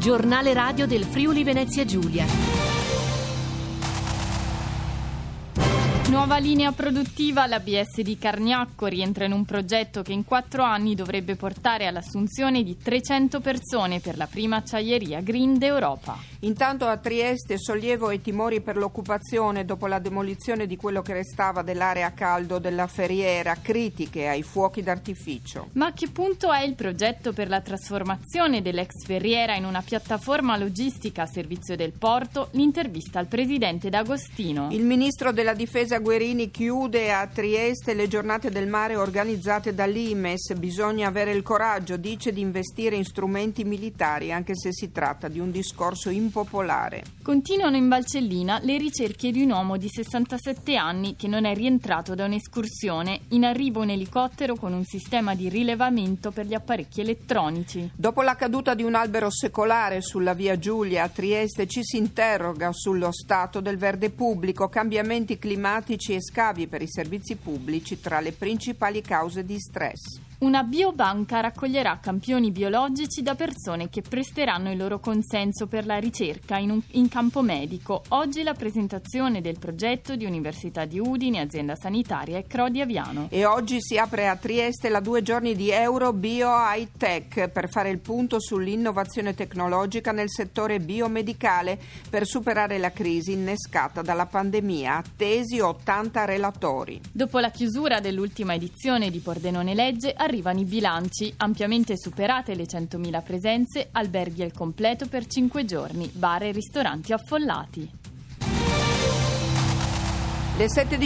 giornale radio del Friuli Venezia Giulia. Nuova linea produttiva, l'ABS di Cargnacco rientra in un progetto che in 4 anni dovrebbe portare all'assunzione di 300 persone per la prima acciaieria green d'Europa. Intanto a Trieste sollievo e timori per l'occupazione dopo la demolizione di quello che restava dell'area a caldo della Ferriera, critiche ai fuochi d'artificio. Ma a che punto è il progetto per la trasformazione dell'ex Ferriera in una piattaforma logistica a servizio del porto? L'intervista al presidente D'Agostino. Il ministro della difesa Guerini chiude a Trieste le giornate del mare organizzate dall'Imes. Bisogna avere il coraggio, dice, di investire in strumenti militari, anche se si tratta di un discorso impopolare. Continuano in Valcellina le ricerche di un uomo di 67 anni che non è rientrato da un'escursione. In arrivo un elicottero con un sistema di rilevamento per gli apparecchi elettronici. Dopo la caduta di un albero secolare sulla via Giulia a Trieste ci si interroga sullo stato del verde pubblico, cambiamenti climatici e scavi per i servizi pubblici tra le principali cause di stress. Una biobanca raccoglierà campioni biologici da persone che presteranno il loro consenso per la ricerca in campo medico. Oggi la presentazione del progetto di Università di Udine, azienda sanitaria e Crodi Aviano. E oggi si apre a Trieste la 2 giorni di Euro Bio High Tech per fare il punto sull'innovazione tecnologica nel settore biomedicale per superare la crisi innescata dalla pandemia. Attesi 80 relatori. Dopo la chiusura dell'ultima edizione di Pordenone Legge arrivano i bilanci, ampiamente superate le 100.000 presenze, alberghi al completo per 5 giorni, bar e ristoranti affollati. Le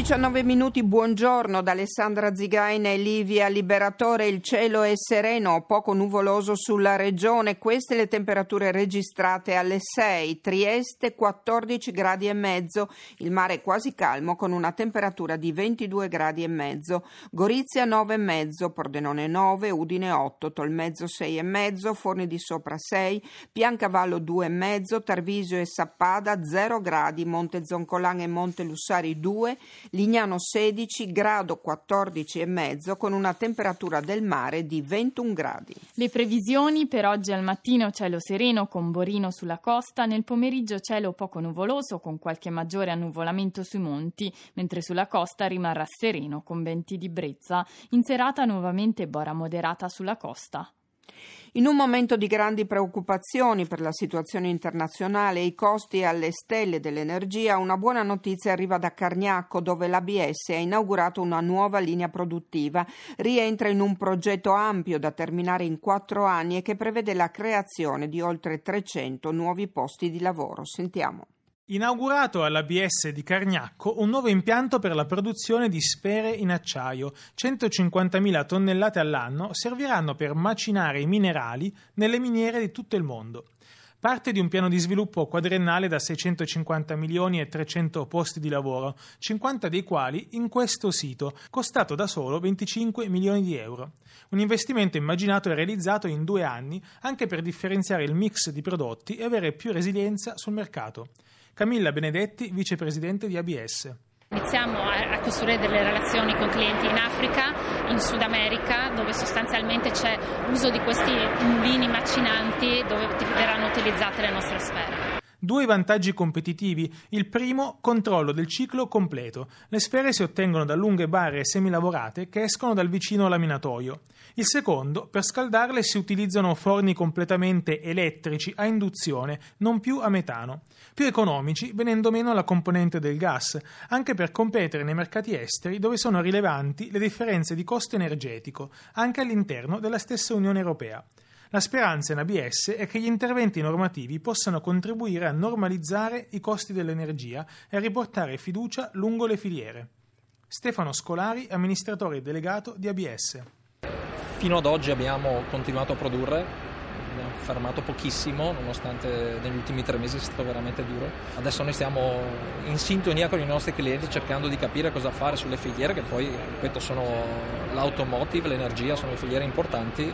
7:19 buongiorno da Alessandra Zigaina e Livia Liberatore. Il cielo è sereno, poco nuvoloso sulla regione. Queste le temperature registrate alle 6. Trieste 14 gradi e mezzo, il mare è quasi calmo con una temperatura di 22 gradi e mezzo. Gorizia 9 e mezzo, Pordenone 9, Udine 8, Tolmezzo 6 e mezzo, Forni di Sopra 6, Piancavallo 2 e mezzo, Tarvisio e Sappada 0 gradi, Monte Zoncolan e Monte Lussari 2, Lignano 16, grado 14 e mezzo con una temperatura del mare di 21 gradi. Le previsioni per oggi: al mattino cielo sereno con borino sulla costa, nel pomeriggio cielo poco nuvoloso con qualche maggiore annuvolamento sui monti, mentre sulla costa rimarrà sereno con venti di brezza. In serata nuovamente bora moderata sulla costa. In un momento di grandi preoccupazioni per la situazione internazionale e i costi alle stelle dell'energia, una buona notizia arriva da Cargnacco, dove l'ABS ha inaugurato una nuova linea produttiva. Rientra in un progetto ampio da terminare in 4 anni e che prevede la creazione di oltre 300 nuovi posti di lavoro. Sentiamo. Inaugurato all'ABS di Cargnacco un nuovo impianto per la produzione di sfere in acciaio. 150.000 tonnellate all'anno serviranno per macinare i minerali nelle miniere di tutto il mondo. Parte di un piano di sviluppo quadriennale da 650 milioni e 300 posti di lavoro, 50 dei quali in questo sito, costato da solo 25 milioni di euro. Un investimento immaginato e realizzato in 2 anni anche per differenziare il mix di prodotti e avere più resilienza sul mercato. Camilla Benedetti, vicepresidente di ABS. Iniziamo a costruire delle relazioni con clienti in Africa, in Sud America, dove sostanzialmente c'è uso di questi mulini macinanti dove verranno utilizzate le nostre sfere. 2 vantaggi competitivi. Il primo, controllo del ciclo completo. Le sfere si ottengono da lunghe barre semilavorate che escono dal vicino laminatoio. Il secondo, per scaldarle si utilizzano forni completamente elettrici a induzione, non più a metano. Più economici, venendo meno la componente del gas, anche per competere nei mercati esteri dove sono rilevanti le differenze di costo energetico, anche all'interno della stessa Unione Europea. La speranza in ABS è che gli interventi normativi possano contribuire a normalizzare i costi dell'energia e a riportare fiducia lungo le filiere. Stefano Scolari, amministratore delegato di ABS. Fino ad oggi abbiamo continuato a produrre, abbiamo fermato pochissimo, nonostante negli ultimi 3 mesi sia stato veramente duro. Adesso noi stiamo in sintonia con i nostri clienti cercando di capire cosa fare sulle filiere, che poi, ripeto, sono l'automotive, l'energia, sono le filiere importanti.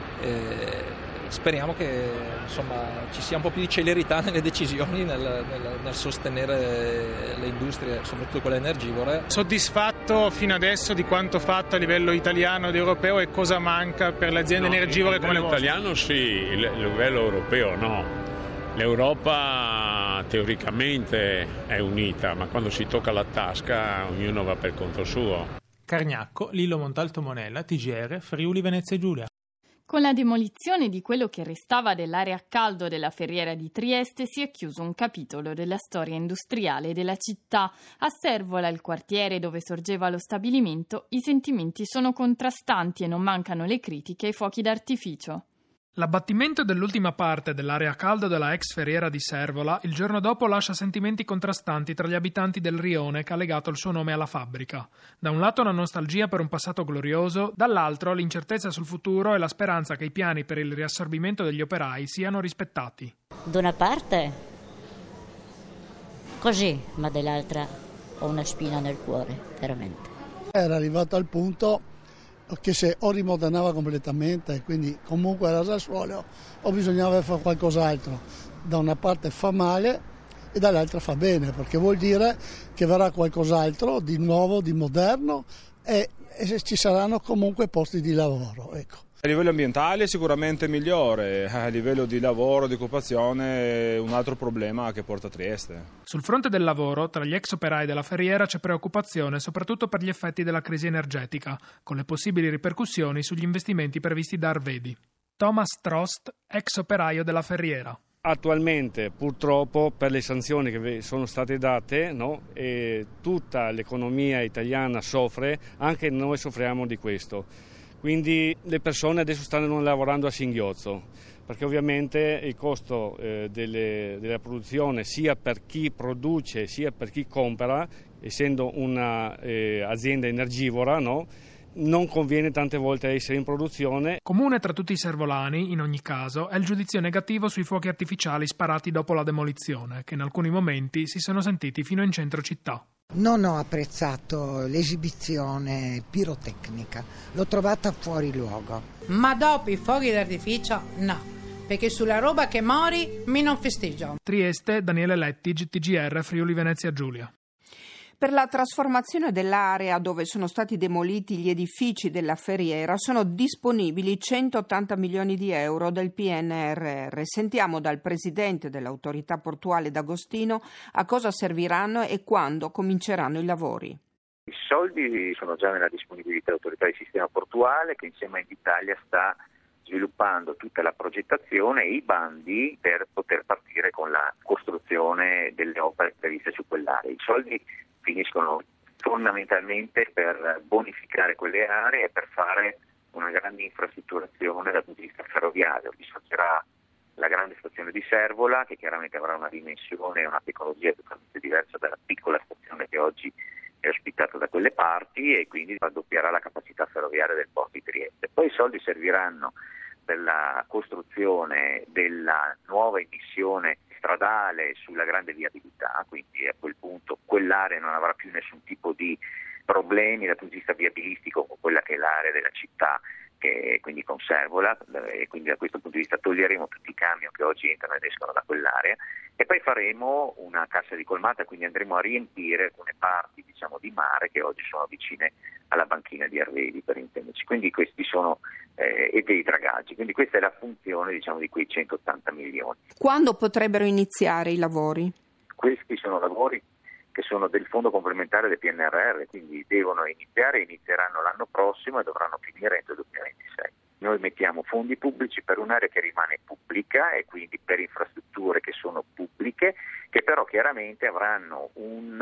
Speriamo che ci sia un po' più di celerità nelle decisioni nel sostenere le industrie, soprattutto quelle energivore. Soddisfatto fino adesso di quanto fatto a livello italiano ed europeo e cosa manca per le aziende energivore come le vostre? Italiano sì, il livello europeo no. L'Europa teoricamente è unita, ma quando si tocca la tasca ognuno va per conto suo. Cargnacco, Lillo Montalto Monella, TGR, Friuli Venezia Giulia. Con la demolizione di quello che restava dell'area a caldo della Ferriera di Trieste si è chiuso un capitolo della storia industriale della città. A Servola, il quartiere dove sorgeva lo stabilimento, i sentimenti sono contrastanti e non mancano le critiche ai fuochi d'artificio. L'abbattimento dell'ultima parte dell'area a caldo della ex Ferriera di Servola il giorno dopo lascia sentimenti contrastanti tra gli abitanti del rione che ha legato il suo nome alla fabbrica. Da un lato la nostalgia per un passato glorioso, dall'altro l'incertezza sul futuro e la speranza che i piani per il riassorbimento degli operai siano rispettati. Da una parte così, ma dall'altra ho una spina nel cuore, veramente. Era arrivato al punto che se o rimodernava completamente, quindi comunque era Sassuolo, o bisognava fare qualcos'altro. Da una parte fa male e dall'altra fa bene, perché vuol dire che verrà qualcos'altro di nuovo, di moderno e ci saranno comunque posti di lavoro. Ecco. A livello ambientale è sicuramente migliore, a livello di lavoro, di occupazione è un altro problema che porta a Trieste. Sul fronte del lavoro, tra gli ex operai della Ferriera c'è preoccupazione soprattutto per gli effetti della crisi energetica, con le possibili ripercussioni sugli investimenti previsti da Arvedi. Thomas Trost, ex operaio della Ferriera. Attualmente purtroppo per le sanzioni che sono state date, e tutta l'economia italiana soffre, anche noi soffriamo di questo. Quindi le persone adesso stanno lavorando a singhiozzo, perché ovviamente il costo della produzione sia per chi produce sia per chi compra, essendo un'azienda energivora, non conviene tante volte essere in produzione. Comune tra tutti i servolani, in ogni caso, è il giudizio negativo sui fuochi artificiali sparati dopo la demolizione, che in alcuni momenti si sono sentiti fino in centro città. Non ho apprezzato l'esibizione pirotecnica, l'ho trovata fuori luogo. Ma dopo i fuochi d'artificio no, perché sulla roba che mori mi non festeggio. Trieste, Daniele Lettig, TGR, Friuli Venezia Giulia. Per la trasformazione dell'area dove sono stati demoliti gli edifici della Ferriera sono disponibili 180 milioni di euro del PNRR. Sentiamo dal presidente dell'autorità portuale D'Agostino a cosa serviranno e quando cominceranno i lavori. I soldi sono già nella disponibilità dell'autorità di sistema portuale che insieme a Invitalia sta sviluppando tutta la progettazione e i bandi per poter partire con la costruzione delle opere previste su quell'area. I soldi finiscono fondamentalmente per bonificare quelle aree e per fare una grande infrastrutturazione dal punto di vista ferroviario. Vi sorgerà la grande stazione di Servola, che chiaramente avrà una dimensione e una tecnologia totalmente diversa dalla piccola stazione che oggi è ospitata da quelle parti e quindi raddoppierà la capacità ferroviaria del porto di Trieste. Poi i soldi serviranno per la costruzione della nuova emissione stradale sulla grande viabilità, quindi a quel punto quell'area non avrà più nessun tipo di problemi dal punto di vista viabilistico con quella che è l'area della città, che quindi con Servola, e quindi da questo punto di vista toglieremo tutti i camion che oggi entrano ed escono da quell'area e poi faremo una cassa di colmata, quindi andremo a riempire alcune parti di mare che oggi sono vicine alla banchina di Arvedi, per intenderci, quindi questi sono e dei dragaggi, quindi questa è la funzione di quei 180 milioni. Quando potrebbero iniziare i lavori? Questi sono lavori che sono del fondo complementare del PNRR, quindi devono inizieranno l'anno prossimo e dovranno finire entro il 2026. Noi mettiamo fondi pubblici per un'area che rimane pubblica e quindi per infrastrutture che sono pubbliche, che però chiaramente avranno un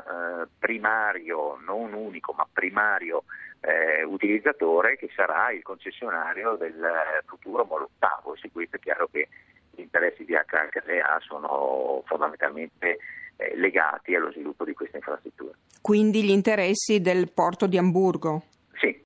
primario, non unico, ma primario utilizzatore che sarà il concessionario del futuro Molo Tavo. Su questo è chiaro che gli interessi di HHLA sono fondamentalmente legati allo sviluppo di questa infrastruttura. Quindi gli interessi del porto di Amburgo? Sì.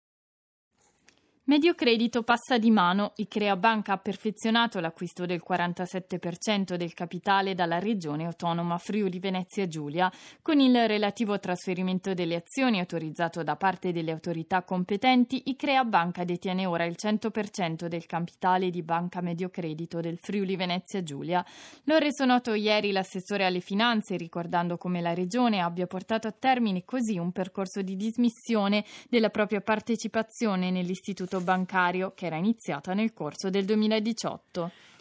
Mediocredito passa di mano. Icrea Banca ha perfezionato l'acquisto del 47% del capitale dalla regione autonoma Friuli Venezia Giulia. Con il relativo trasferimento delle azioni autorizzato da parte delle autorità competenti, Icrea Banca detiene ora il 100% del capitale di Banca Mediocredito del Friuli Venezia Giulia. Lo ha reso noto ieri l'assessore alle finanze, ricordando come la regione abbia portato a termine così un percorso di dismissione della propria partecipazione nell'istituto bancario che era iniziata nel corso del 2018.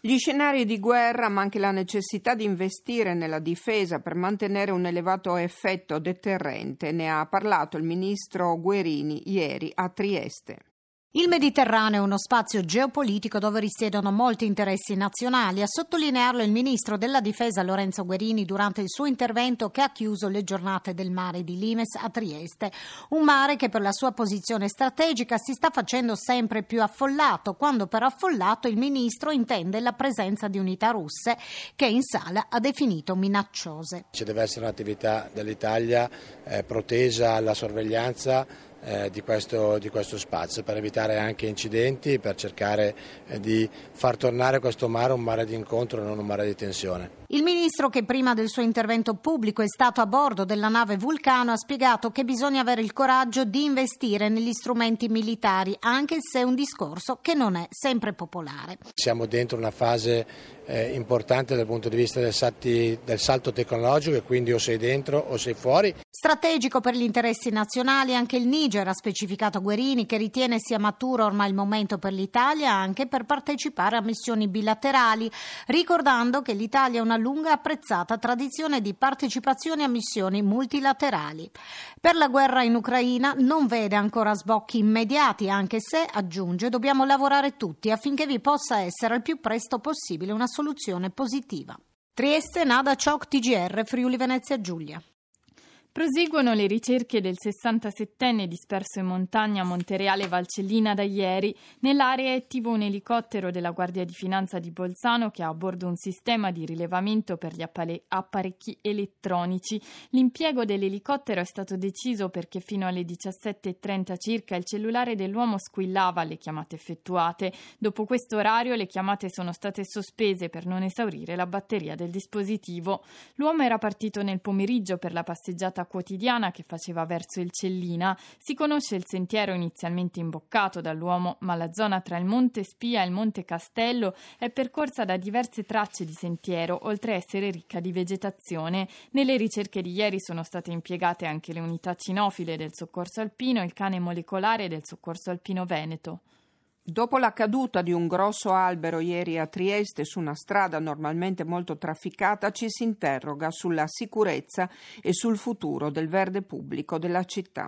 Gli scenari di guerra, ma anche la necessità di investire nella difesa per mantenere un elevato effetto deterrente, ne ha parlato il ministro Guerini ieri a Trieste. Il Mediterraneo è uno spazio geopolitico dove risiedono molti interessi nazionali. A sottolinearlo il ministro della Difesa Lorenzo Guerini durante il suo intervento che ha chiuso le giornate del mare di Limes a Trieste. Un mare che per la sua posizione strategica si sta facendo sempre più affollato, quando per affollato il ministro intende la presenza di unità russe che in sala ha definito minacciose. Ci deve essere un'attività dell'Italia protesa alla sorveglianza di questo spazio per evitare anche incidenti, per cercare di far tornare questo mare un mare di incontro e non un mare di tensione. Il ministro, che prima del suo intervento pubblico è stato a bordo della nave Vulcano, ha spiegato che bisogna avere il coraggio di investire negli strumenti militari, anche se è un discorso che non è sempre popolare. Siamo dentro una fase importante dal punto di vista del salto tecnologico, e quindi o sei dentro o sei fuori. Strategico per gli interessi nazionali anche il Niger, ha specificato Guerini, che ritiene sia maturo ormai il momento per l'Italia anche per partecipare a missioni bilaterali, ricordando che l'Italia ha una lunga apprezzata tradizione di partecipazione a missioni multilaterali. Per la guerra in Ucraina non vede ancora sbocchi immediati, anche se, aggiunge, dobbiamo lavorare tutti affinché vi possa essere al più presto possibile una soluzione positiva. Trieste, Nada Ciocc, TGR, Friuli Venezia Giulia. Proseguono le ricerche del 67enne disperso in montagna a Montereale Valcellina da ieri. Nell'area è attivo un elicottero della Guardia di Finanza di Bolzano che ha a bordo un sistema di rilevamento per gli apparecchi elettronici. L'impiego dell'elicottero è stato deciso perché fino alle 17:30 circa il cellulare dell'uomo squillava alle chiamate effettuate. Dopo questo orario le chiamate sono state sospese per non esaurire la batteria del dispositivo. L'uomo era partito nel pomeriggio per la passeggiata quotidiana che faceva verso il Cellina. Si conosce il sentiero inizialmente imboccato dall'uomo, ma la zona tra il Monte Spia e il Monte Castello è percorsa da diverse tracce di sentiero, oltre a essere ricca di vegetazione. Nelle ricerche di ieri sono state impiegate anche le unità cinofile del Soccorso Alpino e il cane molecolare del Soccorso Alpino Veneto. Dopo la caduta di un grosso albero ieri a Trieste su una strada normalmente molto trafficata, ci si interroga sulla sicurezza e sul futuro del verde pubblico della città.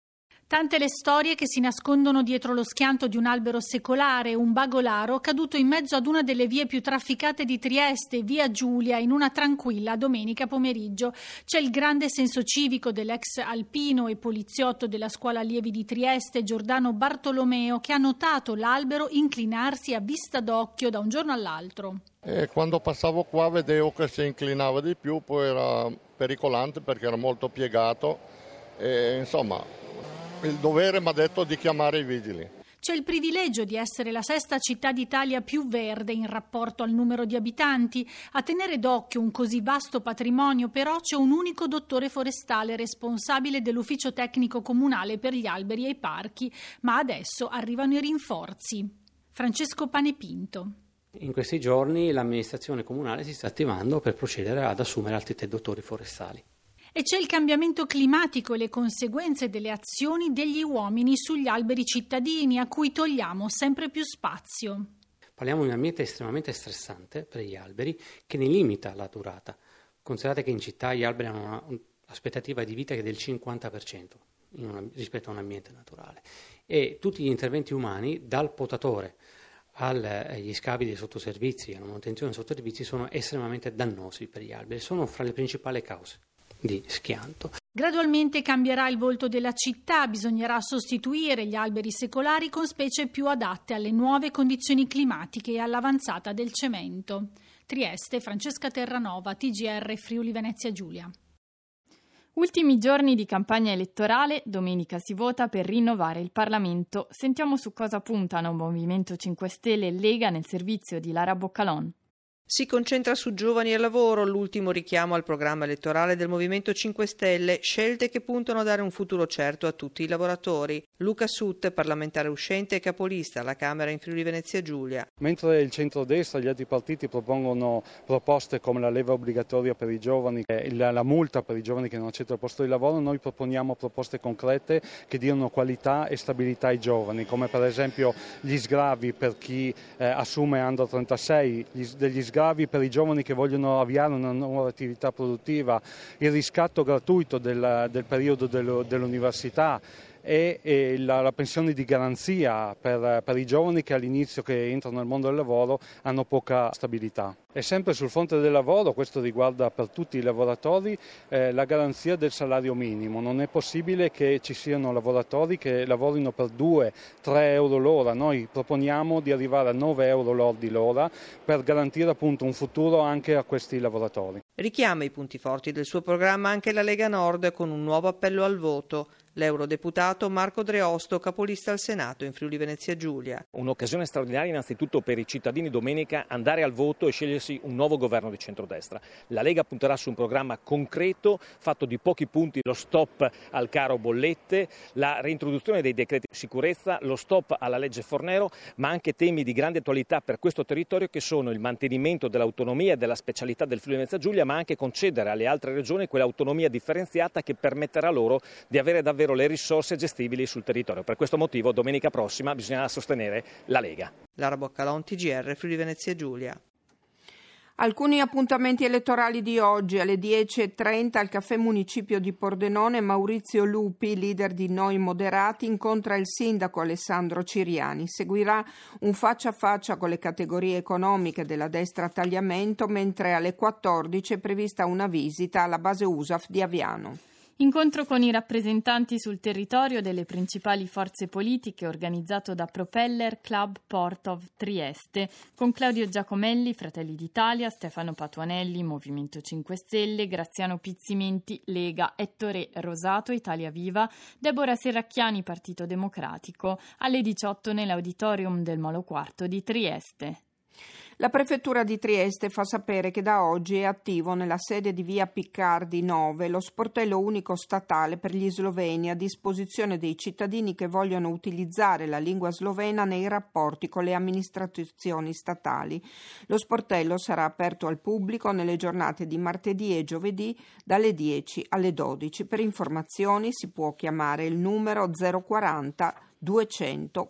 Tante le storie che si nascondono dietro lo schianto di un albero secolare, un bagolaro caduto in mezzo ad una delle vie più trafficate di Trieste, via Giulia, in una tranquilla domenica pomeriggio. C'è il grande senso civico dell'ex alpino e poliziotto della scuola allievi di Trieste, Giordano Bartolomeo, che ha notato l'albero inclinarsi a vista d'occhio da un giorno all'altro. Quando passavo qua vedevo che si inclinava di più, poi era pericolante perché era molto piegato e insomma il dovere mi ha detto di chiamare i vigili. C'è il privilegio di essere la sesta città d'Italia più verde in rapporto al numero di abitanti. A tenere d'occhio un così vasto patrimonio, però, c'è un unico dottore forestale responsabile dell'ufficio tecnico comunale per gli alberi e i parchi, ma adesso arrivano i rinforzi. Francesco Panepinto. In questi giorni l'amministrazione comunale si sta attivando per procedere ad assumere altri 3 dottori forestali. E c'è il cambiamento climatico e le conseguenze delle azioni degli uomini sugli alberi cittadini, a cui togliamo sempre più spazio. Parliamo di un ambiente estremamente stressante per gli alberi che ne limita la durata. Considerate che in città gli alberi hanno un'aspettativa di vita che è del 50% rispetto a un ambiente naturale. E tutti gli interventi umani, dal potatore agli scavi dei sottoservizi, alla manutenzione dei sottoservizi, sono estremamente dannosi per gli alberi. Sono fra le principali cause di schianto. Gradualmente cambierà il volto della città, bisognerà sostituire gli alberi secolari con specie più adatte alle nuove condizioni climatiche e all'avanzata del cemento. Trieste, Francesca Terranova, TGR Friuli Venezia Giulia. Ultimi giorni di campagna elettorale, domenica si vota per rinnovare il Parlamento. Sentiamo su cosa puntano Movimento 5 Stelle e Lega nel servizio di Lara Boccalon. Si concentra su giovani e lavoro, l'ultimo richiamo al programma elettorale del Movimento 5 Stelle, scelte che puntano a dare un futuro certo a tutti i lavoratori. Luca Sutt, parlamentare uscente e capolista alla Camera in Friuli Venezia Giulia. Mentre il centrodestra e gli altri partiti propongono proposte come la leva obbligatoria per i giovani, la multa per i giovani che non accettano il posto di lavoro, noi proponiamo proposte concrete che diano qualità e stabilità ai giovani, come per esempio gli sgravi per chi assume under 36, degli sgravi per i giovani che vogliono avviare una nuova attività produttiva, il riscatto gratuito del periodo dell'università e la pensione di garanzia per i giovani che all'inizio che entrano nel mondo del lavoro hanno poca stabilità. E sempre sul fronte del lavoro, questo riguarda per tutti i lavoratori, la garanzia del salario minimo. Non è possibile che ci siano lavoratori che lavorino per 2-3 euro l'ora. Noi proponiamo di arrivare a 9 euro lordi l'ora per garantire appunto un futuro anche a questi lavoratori. Richiama i punti forti del suo programma anche la Lega Nord con un nuovo appello al voto. L'eurodeputato Marco Dreosto, capolista al Senato in Friuli Venezia Giulia. Un'occasione straordinaria innanzitutto per i cittadini domenica andare al voto e scegliersi un nuovo governo di centrodestra. La Lega punterà su un programma concreto fatto di pochi punti: lo stop al caro bollette, la reintroduzione dei decreti di sicurezza, lo stop alla legge Fornero, ma anche temi di grande attualità per questo territorio che sono il mantenimento dell'autonomia e della specialità del Friuli Venezia Giulia, ma anche concedere alle altre regioni quell'autonomia differenziata che permetterà loro di avere davvero le risorse gestibili sul territorio. Per questo motivo domenica prossima bisognerà sostenere la Lega. Lara Boccalon, TGR, Friuli Venezia Giulia. Alcuni appuntamenti elettorali di oggi: alle 10:30 al Caffè Municipio di Pordenone Maurizio Lupi, leader di Noi Moderati, incontra il sindaco Alessandro Ciriani. Seguirà un faccia a faccia con le categorie economiche della destra Tagliamento, mentre alle 14 è prevista una visita alla base USAF di Aviano. Incontro con i rappresentanti sul territorio delle principali forze politiche organizzato da Propeller Club Port of Trieste, con Claudio Giacomelli, Fratelli d'Italia, Stefano Patuanelli, Movimento 5 Stelle, Graziano Pizzimenti, Lega, Ettore Rosato, Italia Viva, Deborah Serracchiani, Partito Democratico, alle 18 nell'auditorium del Molo IV di Trieste. La Prefettura di Trieste fa sapere che da oggi è attivo nella sede di via Piccardi 9 lo sportello unico statale per gli sloveni a disposizione dei cittadini che vogliono utilizzare la lingua slovena nei rapporti con le amministrazioni statali. Lo sportello sarà aperto al pubblico nelle giornate di martedì e giovedì dalle 10 alle 12. Per informazioni si può chiamare il numero 040 200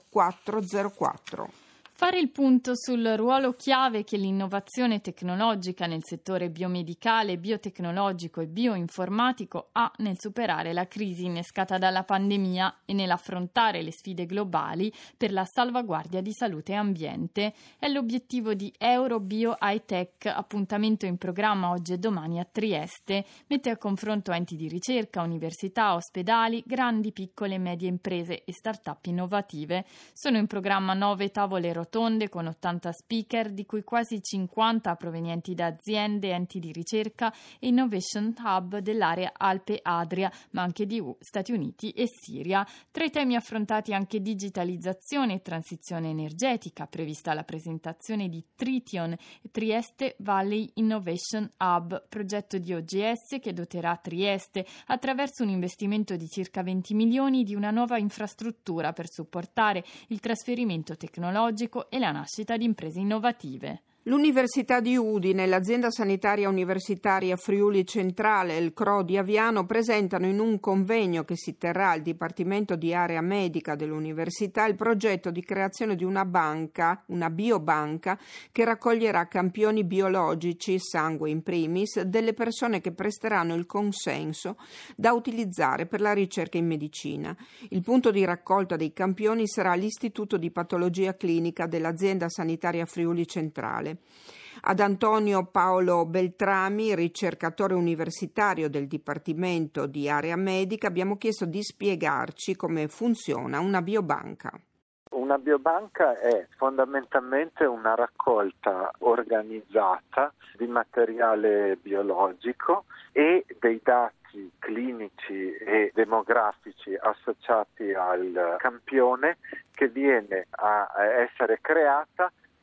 404. Fare il punto sul ruolo chiave che l'innovazione tecnologica nel settore biomedicale, biotecnologico e bioinformatico ha nel superare la crisi innescata dalla pandemia e nell'affrontare le sfide globali per la salvaguardia di salute e ambiente. È l'obiettivo di Eurobio High-Tech, appuntamento in programma oggi e domani a Trieste. Mette a confronto enti di ricerca, università, ospedali, grandi, piccole e medie imprese e start-up innovative. Sono in programma 9 tavole rotonde con 80 speaker, di cui quasi 50 provenienti da aziende, enti di ricerca e innovation hub dell'area Alpe-Adria, ma anche di Stati Uniti e Siria. Tra i temi affrontati anche digitalizzazione e transizione energetica, prevista la presentazione di Trition e Trieste Valley Innovation Hub, progetto di OGS che doterà Trieste attraverso un investimento di circa 20 milioni di una nuova infrastruttura per supportare il trasferimento tecnologico e la nascita di imprese innovative. L'Università di Udine, l'Azienda Sanitaria Universitaria Friuli Centrale e il CRO di Aviano presentano in un convegno che si terrà al Dipartimento di Area Medica dell'Università il progetto di creazione di una banca, una biobanca, che raccoglierà campioni biologici, sangue in primis, delle persone che presteranno il consenso da utilizzare per la ricerca in medicina. Il punto di raccolta dei campioni sarà l'Istituto di Patologia Clinica dell'Azienda Sanitaria Friuli Centrale. Ad Antonio Paolo Beltrami, ricercatore universitario del Dipartimento di Area Medica, abbiamo chiesto di spiegarci come funziona una biobanca. Una biobanca è fondamentalmente una raccolta organizzata di materiale biologico e dei dati clinici e demografici associati al campione che viene a essere creata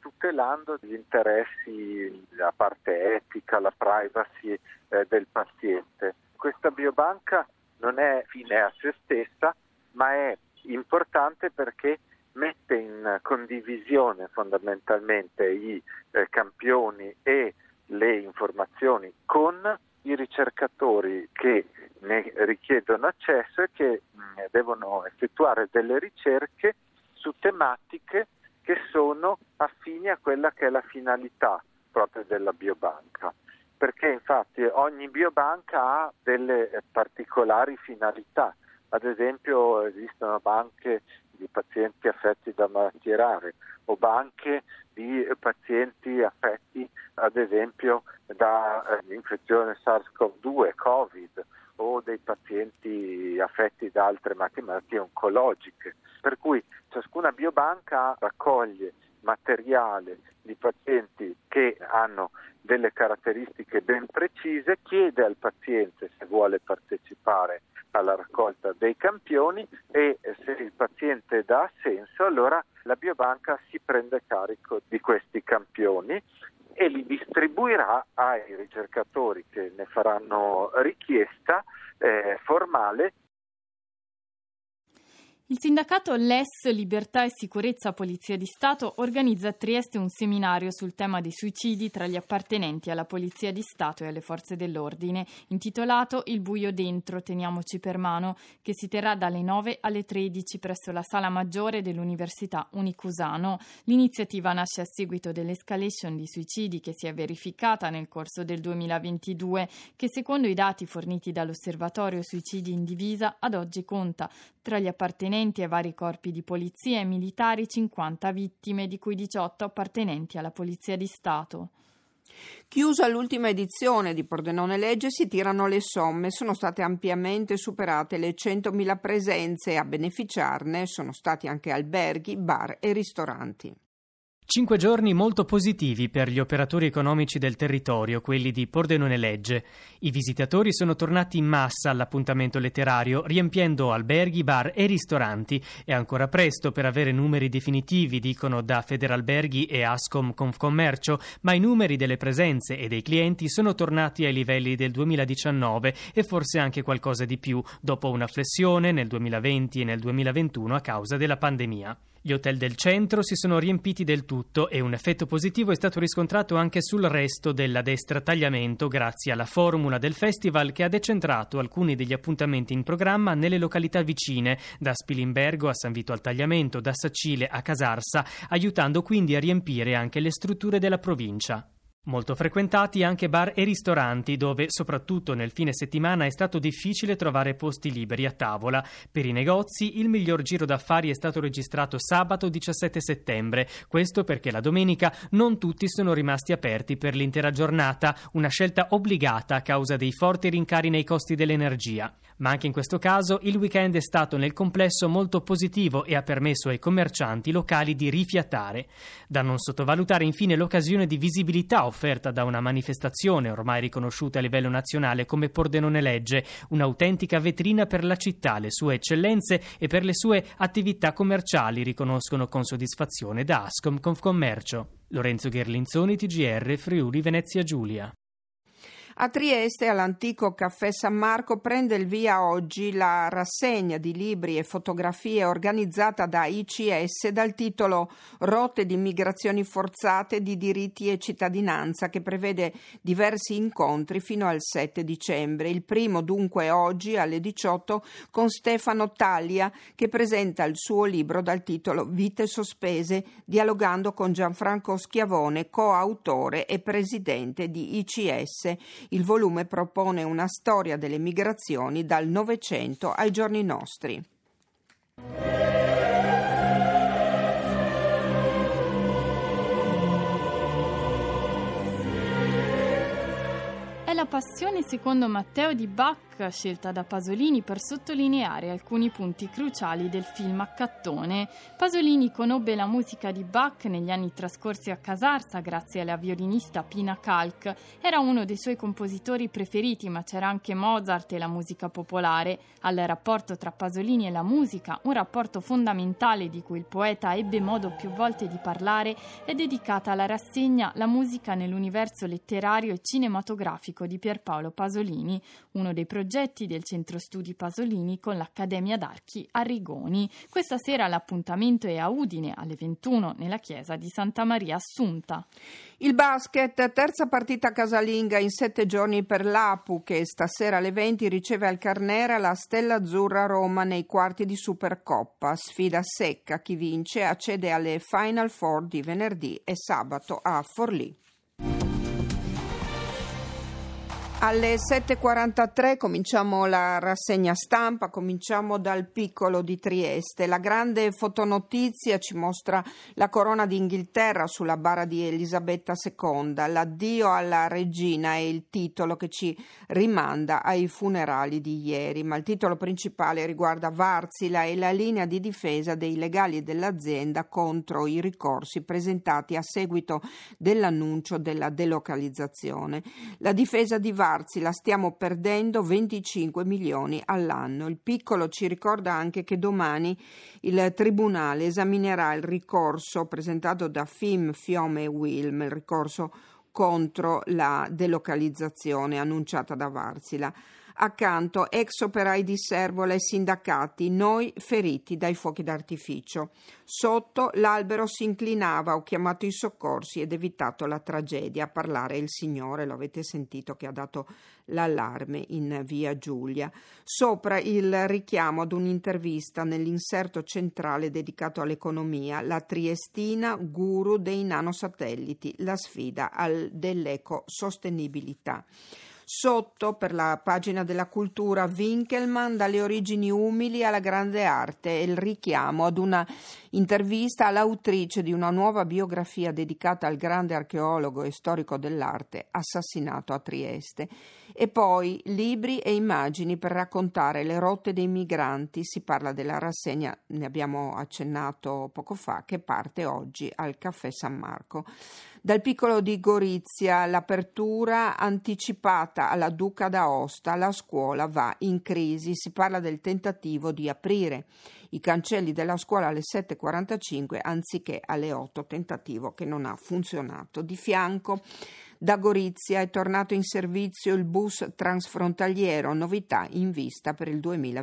tutelando gli interessi, la parte etica, la privacy del paziente. Questa biobanca non è fine a se stessa, ma è importante perché mette in condivisione fondamentalmente i campioni e le informazioni con i ricercatori che ne richiedono accesso e che devono effettuare delle ricerche su tematiche che sono affini a quella che è la finalità proprio della biobanca. Perché infatti ogni biobanca ha delle particolari finalità. Ad esempio esistono banche di pazienti affetti da malattie rare o banche di pazienti affetti ad esempio da infezione SARS-CoV-2, Covid, o dei pazienti affetti da altre malattie oncologiche. Per cui ciascuna biobanca raccoglie materiale di pazienti che hanno delle caratteristiche ben precise, chiede al paziente se vuole partecipare alla raccolta dei campioni e se il paziente dà assenso, allora la biobanca si prende carico di questi campioni e li distribuirà ai ricercatori che ne faranno richiesta formale. Il sindacato LES Libertà e Sicurezza Polizia di Stato organizza a Trieste un seminario sul tema dei suicidi tra gli appartenenti alla Polizia di Stato e alle forze dell'ordine, intitolato Il buio dentro, teniamoci per mano, che si terrà dalle 9 alle 13 presso la Sala Maggiore dell'Università Unicusano. L'iniziativa nasce a seguito dell'escalation di suicidi che si è verificata nel corso del 2022, che secondo i dati forniti dall'Osservatorio Suicidi in Divisa ad oggi conta tra gli appartenenti ai vari corpi di polizia e militari 50 vittime, di cui 18 appartenenti alla Polizia di Stato. Chiusa l'ultima edizione di Pordenone Legge, si tirano le somme. Sono state ampiamente superate le 100.000 presenze e a beneficiarne sono stati anche alberghi, bar e ristoranti. 5 giorni molto positivi per gli operatori economici del territorio, quelli di Pordenone Legge. I visitatori sono tornati in massa all'appuntamento letterario, riempiendo alberghi, bar e ristoranti. È ancora presto per avere numeri definitivi, dicono da Federalberghi e Ascom Confcommercio, ma i numeri delle presenze e dei clienti sono tornati ai livelli del 2019 e forse anche qualcosa di più, dopo una flessione nel 2020 e nel 2021 a causa della pandemia. Gli hotel del centro si sono riempiti del tutto e un effetto positivo è stato riscontrato anche sul resto della destra tagliamento grazie alla formula del festival che ha decentrato alcuni degli appuntamenti in programma nelle località vicine, da Spilimbergo a San Vito al Tagliamento, da Sacile a Casarsa, aiutando quindi a riempire anche le strutture della provincia. Molto frequentati anche bar e ristoranti, dove soprattutto nel fine settimana è stato difficile trovare posti liberi a tavola. Per i negozi il miglior giro d'affari è stato registrato sabato 17 settembre, questo perché la domenica non tutti sono rimasti aperti per l'intera giornata, una scelta obbligata a causa dei forti rincari nei costi dell'energia. Ma anche in questo caso il weekend è stato nel complesso molto positivo e ha permesso ai commercianti locali di rifiatare. Da non sottovalutare infine l'occasione di visibilità offerta da una manifestazione ormai riconosciuta a livello nazionale come Pordenone Legge, un'autentica vetrina per la città, le sue eccellenze e per le sue attività commerciali, riconoscono con soddisfazione da Ascom Confcommercio. Lorenzo Gherlinzoni, TGR, Friuli Venezia Giulia. A Trieste, all'antico Caffè San Marco, prende il via oggi la rassegna di libri e fotografie organizzata da ICS dal titolo Rotte di immigrazioni forzate di diritti e cittadinanza, che prevede diversi incontri fino al 7 dicembre. Il primo dunque oggi alle 18 con Stefano Taglia, che presenta il suo libro dal titolo Vite sospese, dialogando con Gianfranco Schiavone, coautore e presidente di ICS. Il volume propone una storia delle migrazioni dal Novecento ai giorni nostri. È la Passione secondo Matteo di Bach, scelta da Pasolini per sottolineare alcuni punti cruciali del film Accattone. Pasolini conobbe la musica di Bach negli anni trascorsi a Casarsa grazie alla violinista Pina Kalk. Era uno dei suoi compositori preferiti, ma c'era anche Mozart e la musica popolare. Al rapporto tra Pasolini e la musica, un rapporto fondamentale di cui il poeta ebbe modo più volte di parlare, è dedicata alla rassegna La musica nell'universo letterario e cinematografico di Pierpaolo Pasolini, uno dei progetti del Centro Studi Pasolini con l'Accademia d'Archi Arrigoni. Questa sera l'appuntamento è a Udine alle 21 nella chiesa di Santa Maria Assunta. Il basket, terza partita casalinga in 7 giorni per l'Apu, che stasera alle 20 riceve al Carnera la Stella Azzurra Roma nei quarti di Supercoppa. Sfida secca, chi vince accede alle Final Four di venerdì e sabato a Forlì. Alle 7.43 cominciamo la rassegna stampa, cominciamo dal Piccolo di Trieste. La grande fotonotizia ci mostra la corona d'Inghilterra sulla bara di Elisabetta II. L'addio alla regina è il titolo che ci rimanda ai funerali di ieri, ma il titolo principale riguarda Wärtsilä e la linea di difesa dei legali dell'azienda contro i ricorsi presentati a seguito dell'annuncio della delocalizzazione. La difesa di Wärtsilä: la stiamo perdendo 25 milioni all'anno. Il Piccolo ci ricorda anche che domani il Tribunale esaminerà il ricorso presentato da FIM, Fiome e Wilm, il ricorso contro la delocalizzazione annunciata da Wärtsilä. Accanto ex operai di Servola e sindacati, noi feriti dai fuochi d'artificio. Sotto l'albero si inclinava, ho chiamato i soccorsi ed evitato la tragedia. A parlare il signore, lo avete sentito, che ha dato l'allarme in via Giulia. Sopra il richiamo ad un'intervista nell'inserto centrale dedicato all'economia, la triestina guru dei nanosatelliti, la sfida dell'ecosostenibilità. Sotto, per la pagina della cultura, Winkelmann, dalle origini umili alla grande arte, e il richiamo ad una intervista all'autrice di una nuova biografia dedicata al grande archeologo e storico dell'arte assassinato a Trieste. E poi libri e immagini per raccontare le rotte dei migranti. Si parla della rassegna, ne abbiamo accennato poco fa, che parte oggi al Caffè San Marco. Dal Piccolo di Gorizia, l'apertura anticipata alla Duca d'Aosta, la scuola va in crisi. Si parla del tentativo di aprire i cancelli della scuola alle 7.45 anziché alle 8, tentativo che non ha funzionato. Di fianco, da Gorizia è tornato in servizio il bus transfrontaliero, novità in vista per il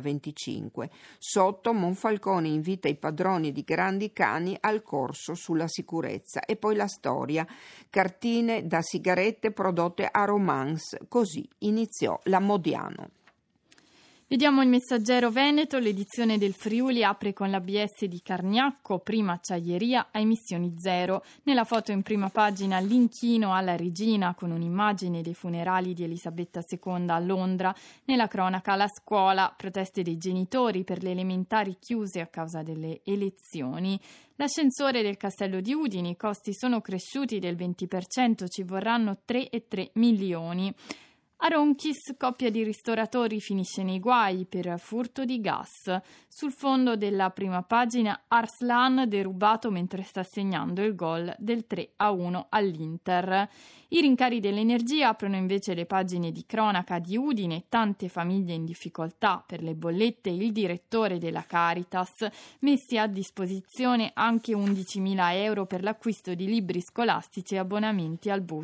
2025. Sotto, Monfalcone invita i padroni di grandi cani al corso sulla sicurezza. E poi la storia, cartine da sigarette prodotte a Romance, così iniziò la Modiano. Vediamo il Messaggero Veneto, l'edizione del Friuli apre con l'ABS di Cargnacco, prima acciaieria a emissioni zero. Nella foto in prima pagina l'inchino alla regina con un'immagine dei funerali di Elisabetta II a Londra. Nella cronaca la scuola, proteste dei genitori per le elementari chiuse a causa delle elezioni. L'ascensore del Castello di Udine, i costi sono cresciuti del 20%, ci vorranno 3,3 milioni. A Ronchis, coppia di ristoratori finisce nei guai per furto di gas. Sul fondo della prima pagina, Arslan derubato mentre sta segnando il gol del 3-1 all'Inter. I rincari dell'energia aprono invece le pagine di cronaca di Udine, tante famiglie in difficoltà per le bollette, il direttore della Caritas, messi a disposizione anche 11.000 euro per l'acquisto di libri scolastici e abbonamenti al bus.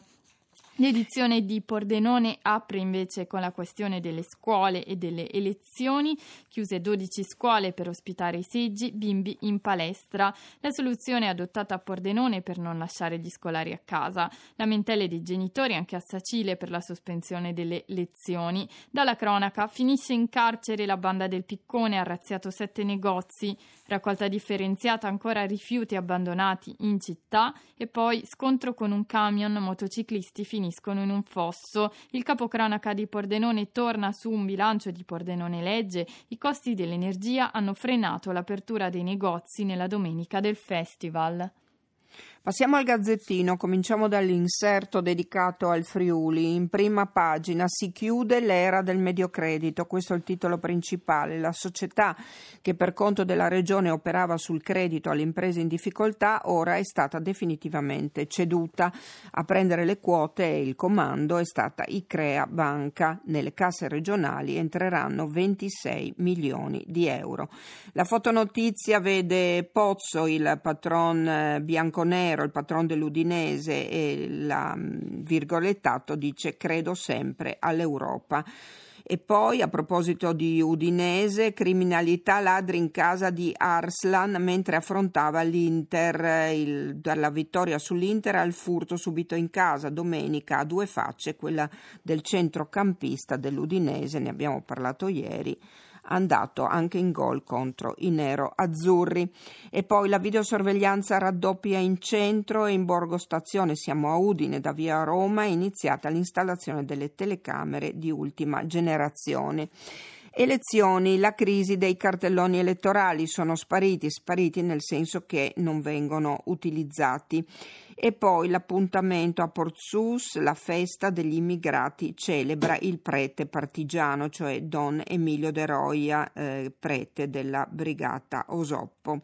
L'edizione di Pordenone apre invece con la questione delle scuole e delle elezioni, chiuse 12 scuole per ospitare i seggi, bimbi in palestra. La soluzione adottata a Pordenone per non lasciare gli scolari a casa. Lamentele dei genitori anche a Sacile per la sospensione delle lezioni. Dalla cronaca, finisce in carcere la banda del Piccone, ha razziato 7 negozi. Raccolta differenziata, ancora rifiuti abbandonati in città, e poi scontro con un camion, motociclisti finiscono in un fosso. Il capocronaca di Pordenone torna su un bilancio di Pordenone Legge. I costi dell'energia hanno frenato l'apertura dei negozi nella domenica del festival. Passiamo al Gazzettino, cominciamo dall'inserto dedicato al Friuli. In prima pagina: si chiude l'era del mediocredito, questo è il titolo principale. La società che per conto della regione operava sul credito alle imprese in difficoltà ora è stata definitivamente ceduta. A prendere le quote e il comando è stata Icrea Banca. Nelle casse regionali entreranno 26 milioni di euro. La fotonotizia vede Pozzo, il patron bianconero, il patron dell'Udinese, e il virgolettato dice: credo sempre all'Europa. E poi, a proposito di Udinese, criminalità, ladri in casa di Arslan mentre affrontava l'Inter, dalla vittoria sull'Inter al furto subito in casa domenica a due facce, quella del centrocampista dell'Udinese, ne abbiamo parlato ieri, andato anche in gol contro i nero-azzurri. E poi la videosorveglianza raddoppia in centro e in Borgo Stazione, siamo a Udine, da via Roma è iniziata l'installazione delle telecamere di ultima generazione. Elezioni, la crisi dei cartelloni elettorali, sono spariti nel senso che non vengono utilizzati. E poi l'appuntamento a Portsous, la festa degli immigrati, celebra il prete partigiano, cioè Don Emilio De Roia, prete della brigata Osoppo.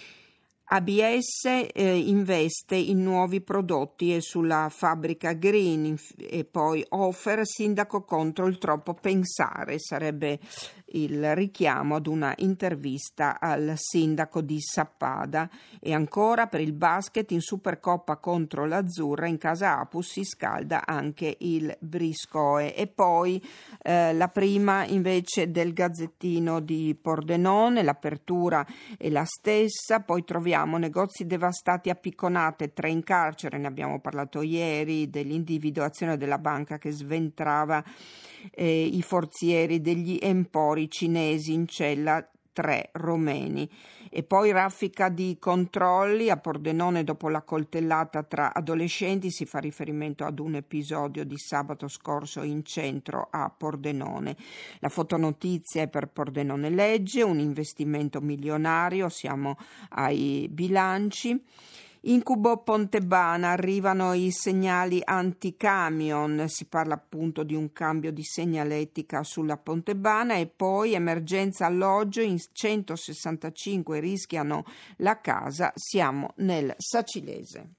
ABS investe in nuovi prodotti e sulla fabbrica Green. E poi Offer, sindaco contro il troppo pensare, sarebbe il richiamo ad una intervista al sindaco di Sappada. E ancora, per il basket, in Supercoppa contro l'Azzurra in casa Apus si scalda anche il Briscoe. E poi la prima invece del Gazzettino di Pordenone, l'apertura è la stessa. Poi troviamo negozi devastati a picconate, 3 in carcere, ne abbiamo parlato ieri, dell'individuazione della banca che sventrava i forzieri degli empori cinesi, in cella 3 romeni. E poi raffica di controlli a Pordenone dopo la coltellata tra adolescenti, si fa riferimento ad un episodio di sabato scorso in centro a Pordenone. La fotonotizia è per Pordenone Legge, un investimento milionario, siamo ai bilanci. Incubo Pontebana, arrivano i segnali anti-camion, si parla appunto di un cambio di segnaletica sulla Pontebana. E poi emergenza alloggio, in 165 rischiano la casa, siamo nel Sacilese.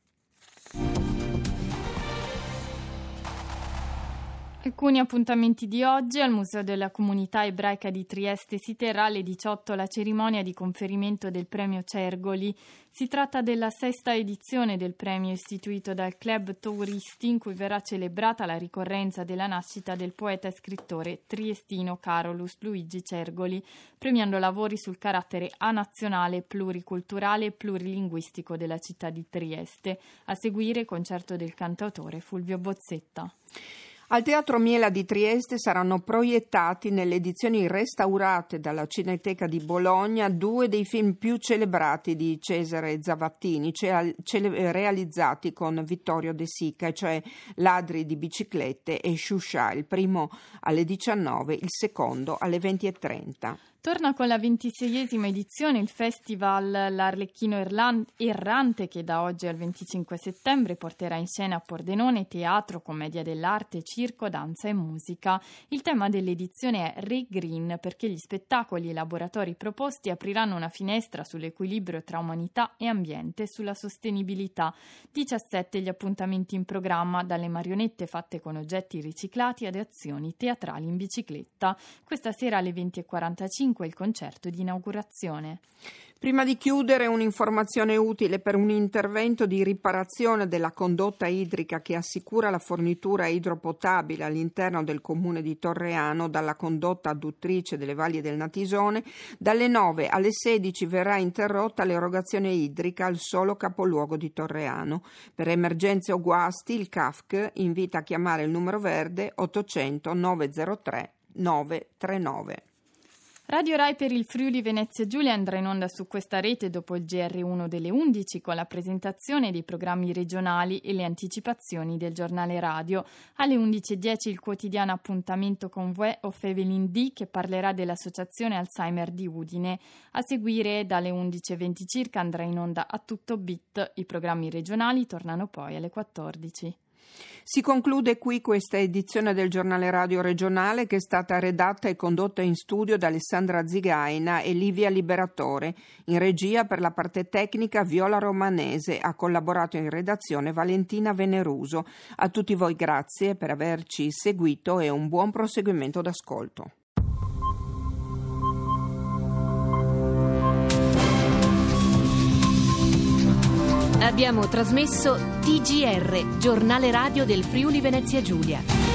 Alcuni appuntamenti di oggi: al Museo della Comunità Ebraica di Trieste si terrà alle 18 la cerimonia di conferimento del premio Cergoli. Si tratta della 6ª edizione del premio istituito dal Club Touristi, in cui verrà celebrata la ricorrenza della nascita del poeta e scrittore triestino Carolus Luigi Cergoli, premiando lavori sul carattere anazionale, pluriculturale e plurilinguistico della città di Trieste. A seguire, concerto del cantautore Fulvio Bozzetta. Al Teatro Miela di Trieste saranno proiettati nelle edizioni restaurate dalla Cineteca di Bologna 2 dei film più celebrati di Cesare Zavattini, realizzati con Vittorio De Sica, cioè Ladri di biciclette e Shusha, il primo alle 19, il secondo alle 20:30. Torna con la 26esima edizione il festival L'Arlecchino Errante, che da oggi al 25 settembre porterà in scena a Pordenone teatro, commedia dell'arte, circo, danza e musica. Il tema dell'edizione è Re-Green, perché gli spettacoli e i laboratori proposti apriranno una finestra sull'equilibrio tra umanità e ambiente e sulla sostenibilità. 17 gli appuntamenti in programma, dalle marionette fatte con oggetti riciclati ad azioni teatrali in bicicletta. Questa sera alle 20:45 il concerto di inaugurazione. Prima di chiudere, un'informazione utile per un intervento di riparazione della condotta idrica che assicura la fornitura idropotabile all'interno del comune di Torreano dalla condotta adduttrice delle Valli del Natisone. Dalle 9 alle 16 verrà interrotta l'erogazione idrica al solo capoluogo di Torreano. Per emergenze o guasti il CAFC invita a chiamare il numero verde 800 903 939. Radio Rai per il Friuli Venezia Giulia andrà in onda su questa rete dopo il GR1 delle 11 con la presentazione dei programmi regionali e le anticipazioni del giornale radio. Alle 11.10 il quotidiano Appuntamento con Vue o Fevelin D che parlerà dell'Associazione Alzheimer di Udine. A seguire dalle 11.20 circa andrà in onda A Tutto Bit. I programmi regionali tornano poi alle 14. Si conclude qui questa edizione del giornale radio regionale che è stata redatta e condotta in studio da Alessandra Zigaina e Livia Liberatore. In regia per la parte tecnica Viola Romanese, ha collaborato in redazione Valentina Veneruso. A tutti voi grazie per averci seguito e un buon proseguimento d'ascolto. Abbiamo trasmesso TGR, giornale radio del Friuli Venezia Giulia.